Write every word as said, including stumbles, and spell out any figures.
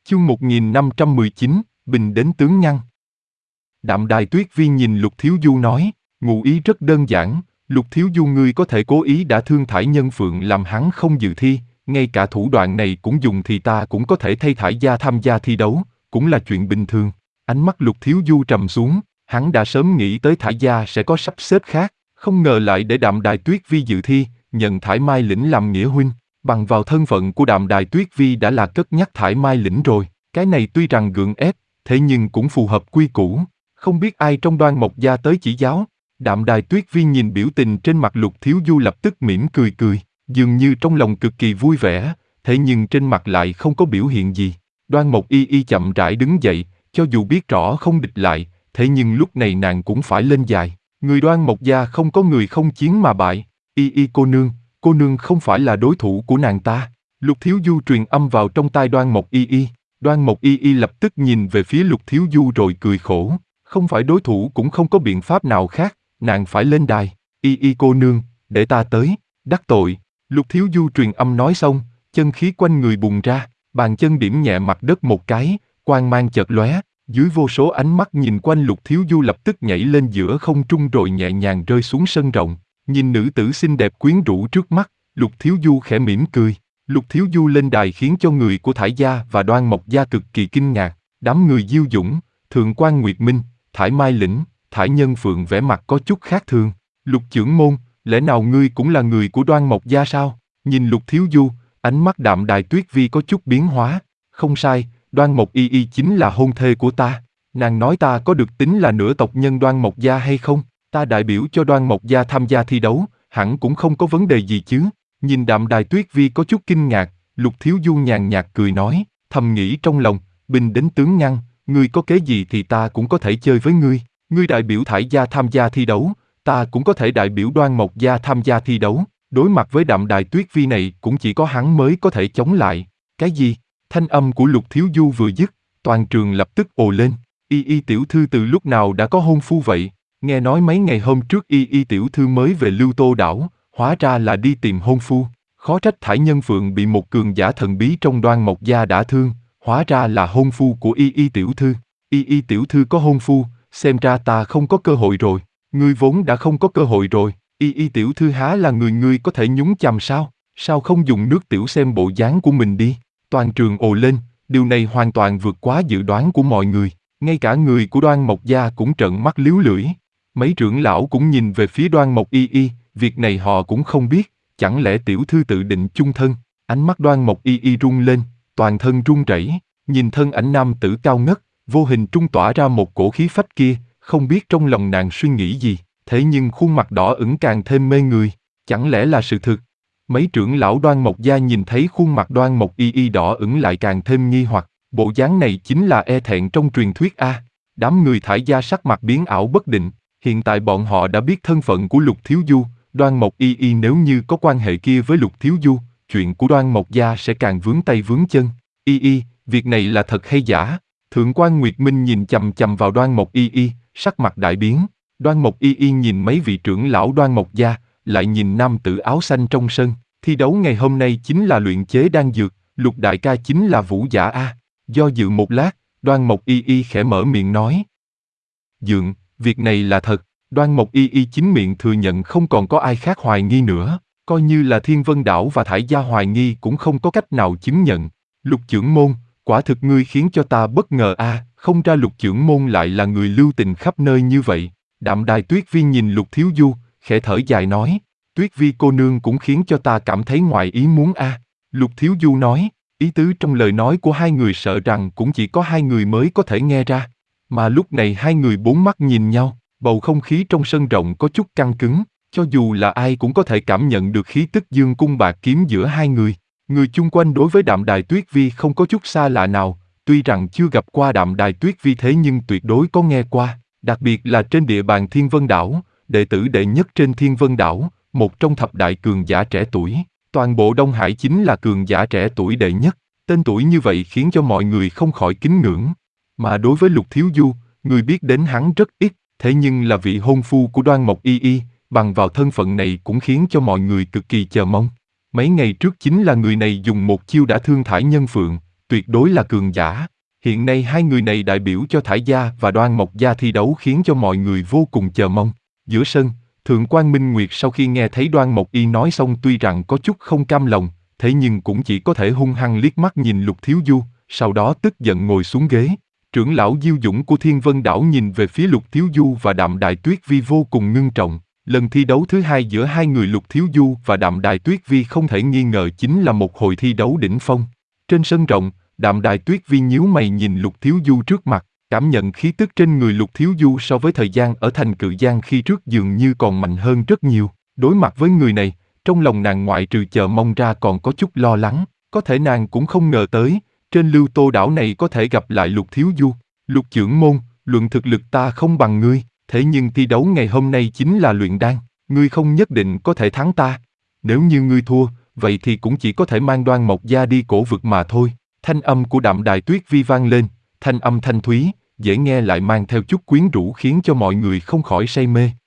Chương một nghìn năm trăm mười chín, Bình đến tướng nhăn. Đạm Đài Tuyết Vi nhìn Lục Thiếu Du nói, ngụ ý rất đơn giản, Lục Thiếu Du ngươi có thể cố ý đã thương Thải Nhân Phượng làm hắn không dự thi, ngay cả thủ đoạn này cũng dùng thì ta cũng có thể thay Thải gia tham gia thi đấu, cũng là chuyện bình thường. Ánh mắt Lục Thiếu Du trầm xuống, hắn đã sớm nghĩ tới Thải gia sẽ có sắp xếp khác, không ngờ lại để Đạm Đài Tuyết Vi dự thi, nhận Thải Mai Lĩnh làm nghĩa huynh. Bằng vào thân phận của Đạm Đài Tuyết Vi đã là cất nhắc Thải Mai Lĩnh rồi, cái này tuy rằng gượng ép, thế nhưng cũng phù hợp quy củ. Không biết ai trong Đoan Mộc gia tới chỉ giáo. Đạm Đài Tuyết Vi nhìn biểu tình trên mặt Lục Thiếu Du lập tức mỉm cười cười, dường như trong lòng cực kỳ vui vẻ, thế nhưng trên mặt lại không có biểu hiện gì. Đoan Mộc Y Y chậm rãi đứng dậy, cho dù biết rõ không địch lại, thế nhưng lúc này nàng cũng phải lên giày. Người Đoan Mộc gia không có người không chiến mà bại. Y Y cô nương, cô nương không phải là đối thủ của nàng ta. Lục Thiếu Du truyền âm vào trong tai Đoan Mộc Y Y. Đoan Mộc Y Y lập tức nhìn về phía Lục Thiếu Du rồi cười khổ. Không phải đối thủ cũng không có biện pháp nào khác, nàng phải lên đài. Y Y cô nương, để ta tới. Đắc tội. Lục Thiếu Du truyền âm nói xong, chân khí quanh người bùng ra, bàn chân điểm nhẹ mặt đất một cái, quang mang chợt lóe. Dưới vô số ánh mắt nhìn quanh, Lục Thiếu Du lập tức nhảy lên giữa không trung rồi nhẹ nhàng rơi xuống sân rộng. Nhìn nữ tử xinh đẹp quyến rũ trước mắt, Lục Thiếu Du khẽ mỉm cười. Lục Thiếu Du lên đài khiến cho người của Thải gia và Đoan Mộc gia cực kỳ kinh ngạc. Đám người Diêu Dũng, Thượng quan Nguyệt Minh, Thải Mai Lĩnh, Thải Nhân Phượng vẻ mặt có chút khác thường. Lục trưởng môn, lẽ nào ngươi cũng là người của Đoan Mộc gia sao? Nhìn Lục Thiếu Du, ánh mắt Đạm Đài Tuyết Vi có chút biến hóa. Không sai, Đoan Mộc Y Y chính là hôn thê của ta. Nàng nói ta có được tính là nửa tộc nhân Đoan Mộc gia hay không? Ta đại biểu cho Đoan Mộc gia tham gia thi đấu, hẳn cũng không có vấn đề gì chứ. Nhìn Đạm Đài Tuyết Vi có chút kinh ngạc, Lục Thiếu Du nhàn nhạt cười nói, thầm nghĩ trong lòng, Bình đến tướng nhăn, ngươi có kế gì thì ta cũng có thể chơi với ngươi. Ngươi đại biểu Thải gia tham gia thi đấu, ta cũng có thể đại biểu Đoan Mộc gia tham gia thi đấu. Đối mặt với Đạm Đài Tuyết Vi này cũng chỉ có hắn mới có thể chống lại. Cái gì? Thanh âm của Lục Thiếu Du vừa dứt, toàn trường lập tức ồ lên. Y Y tiểu thư từ lúc nào đã có hôn phu vậy? Nghe nói mấy ngày hôm trước Y Y tiểu thư mới về Lưu Tô đảo, hóa ra là đi tìm hôn phu. Khó trách Thải Nhân Phượng bị một cường giả thần bí trong Đoan Mộc gia đả thương, hóa ra là hôn phu của Y Y tiểu thư. Y Y tiểu thư có hôn phu, xem ra ta không có cơ hội rồi. Ngươi vốn đã không có cơ hội rồi. Y Y tiểu thư há là người ngươi có thể nhúng chàm sao? Sao không dùng nước tiểu xem bộ dáng của mình đi? Toàn trường ồ lên, điều này hoàn toàn vượt quá dự đoán của mọi người. Ngay cả người của Đoan Mộc gia cũng trợn mắt líu lưỡi. Mấy trưởng lão cũng nhìn về phía Đoan Mộc Y Y, việc này họ cũng không biết, chẳng lẽ tiểu thư tự định chung thân? Ánh mắt Đoan Mộc Y Y rung lên, toàn thân run rẩy, nhìn thân ảnh nam tử cao ngất, vô hình trung tỏa ra một cổ khí phách kia, không biết trong lòng nàng suy nghĩ gì, thế nhưng khuôn mặt đỏ ửng càng thêm mê người, chẳng lẽ là sự thực? Mấy trưởng lão Đoan Mộc gia nhìn thấy khuôn mặt Đoan Mộc Y Y đỏ ửng lại càng thêm nghi hoặc, bộ dáng này chính là e thẹn trong truyền thuyết a. Đám người Thải gia sắc mặt biến ảo bất định, hiện tại bọn họ đã biết thân phận của Lục Thiếu Du, Đoan Mộc Y Y nếu như có quan hệ kia với Lục Thiếu Du, chuyện của Đoan Mộc gia sẽ càng vướng tay vướng chân. Y Y, việc này là thật hay giả? Thượng quan Nguyệt Minh nhìn chằm chằm vào Đoan Mộc Y Y, sắc mặt đại biến. Đoan Mộc Y Y nhìn mấy vị trưởng lão Đoan Mộc gia, lại nhìn nam tử áo xanh trong sân. Thi đấu ngày hôm nay chính là luyện chế đan dược, Lục đại ca chính là vũ giả a. Do dự một lát, Đoan Mộc Y Y khẽ mở miệng nói. Dượng, việc này là thật. Đoan Mộc Y Y chính miệng thừa nhận không còn có ai khác hoài nghi nữa. Coi như là Thiên Vân đảo và Thải gia hoài nghi cũng không có cách nào chứng nhận. Lục trưởng môn, quả thực ngươi khiến cho ta bất ngờ a, không ra Lục trưởng môn lại là người lưu tình khắp nơi như vậy. Đạm Đài Tuyết Vi nhìn Lục Thiếu Du, khẽ thở dài nói, Tuyết Vi cô nương cũng khiến cho ta cảm thấy ngoài ý muốn a. Lục Thiếu Du nói, ý tứ trong lời nói của hai người sợ rằng cũng chỉ có hai người mới có thể nghe ra. Mà lúc này hai người bốn mắt nhìn nhau, bầu không khí trong sân rộng có chút căng cứng, cho dù là ai cũng có thể cảm nhận được khí tức dương cung bạc kiếm giữa hai người. Người chung quanh đối với Đạm Đài Tuyết Vi không có chút xa lạ nào, tuy rằng chưa gặp qua Đạm Đài Tuyết Vi thế nhưng tuyệt đối có nghe qua, đặc biệt là trên địa bàn Thiên Vân đảo, đệ tử đệ nhất trên Thiên Vân đảo, một trong thập đại cường giả trẻ tuổi. Toàn bộ Đông Hải chính là cường giả trẻ tuổi đệ nhất, tên tuổi như vậy khiến cho mọi người không khỏi kính ngưỡng. Mà đối với Lục Thiếu Du, người biết đến hắn rất ít, thế nhưng là vị hôn phu của Đoan Mộc Y Y, bằng vào thân phận này cũng khiến cho mọi người cực kỳ chờ mong. Mấy ngày trước chính là người này dùng một chiêu đã thương Thải Nhân Phượng, tuyệt đối là cường giả. Hiện nay hai người này đại biểu cho Thải gia và Đoan Mộc gia thi đấu khiến cho mọi người vô cùng chờ mong. Giữa sân, Thượng quan Minh Nguyệt sau khi nghe thấy Đoan Mộc Y nói xong tuy rằng có chút không cam lòng, thế nhưng cũng chỉ có thể hung hăng liếc mắt nhìn Lục Thiếu Du, sau đó tức giận ngồi xuống ghế. Trưởng lão Diêu Dũng của Thiên Vân Đảo nhìn về phía Lục Thiếu Du và Đạm Đài Tuyết Vi vô cùng ngưng trọng. Lần thi đấu thứ hai giữa hai người Lục Thiếu Du và Đạm Đài Tuyết Vi không thể nghi ngờ chính là một hồi thi đấu đỉnh phong. Trên sân rộng, Đạm Đài Tuyết Vi nhíu mày nhìn Lục Thiếu Du trước mặt, cảm nhận khí tức trên người Lục Thiếu Du so với thời gian ở thành Cự Giang khi trước dường như còn mạnh hơn rất nhiều. Đối mặt với người này, trong lòng nàng ngoại trừ chờ mong ra còn có chút lo lắng, có thể nàng cũng không ngờ tới, trên Lưu Tô đảo này có thể gặp lại Lục Thiếu Du. Lục trưởng môn, luận thực lực ta không bằng ngươi, thế nhưng thi đấu ngày hôm nay chính là luyện đan, ngươi không nhất định có thể thắng ta. Nếu như ngươi thua, vậy thì cũng chỉ có thể mang Đoan Mộc gia đi cổ vực mà thôi. Thanh âm của Đạm Đài Tuyết Vi vang lên, thanh âm thanh thúy, dễ nghe lại mang theo chút quyến rũ khiến cho mọi người không khỏi say mê.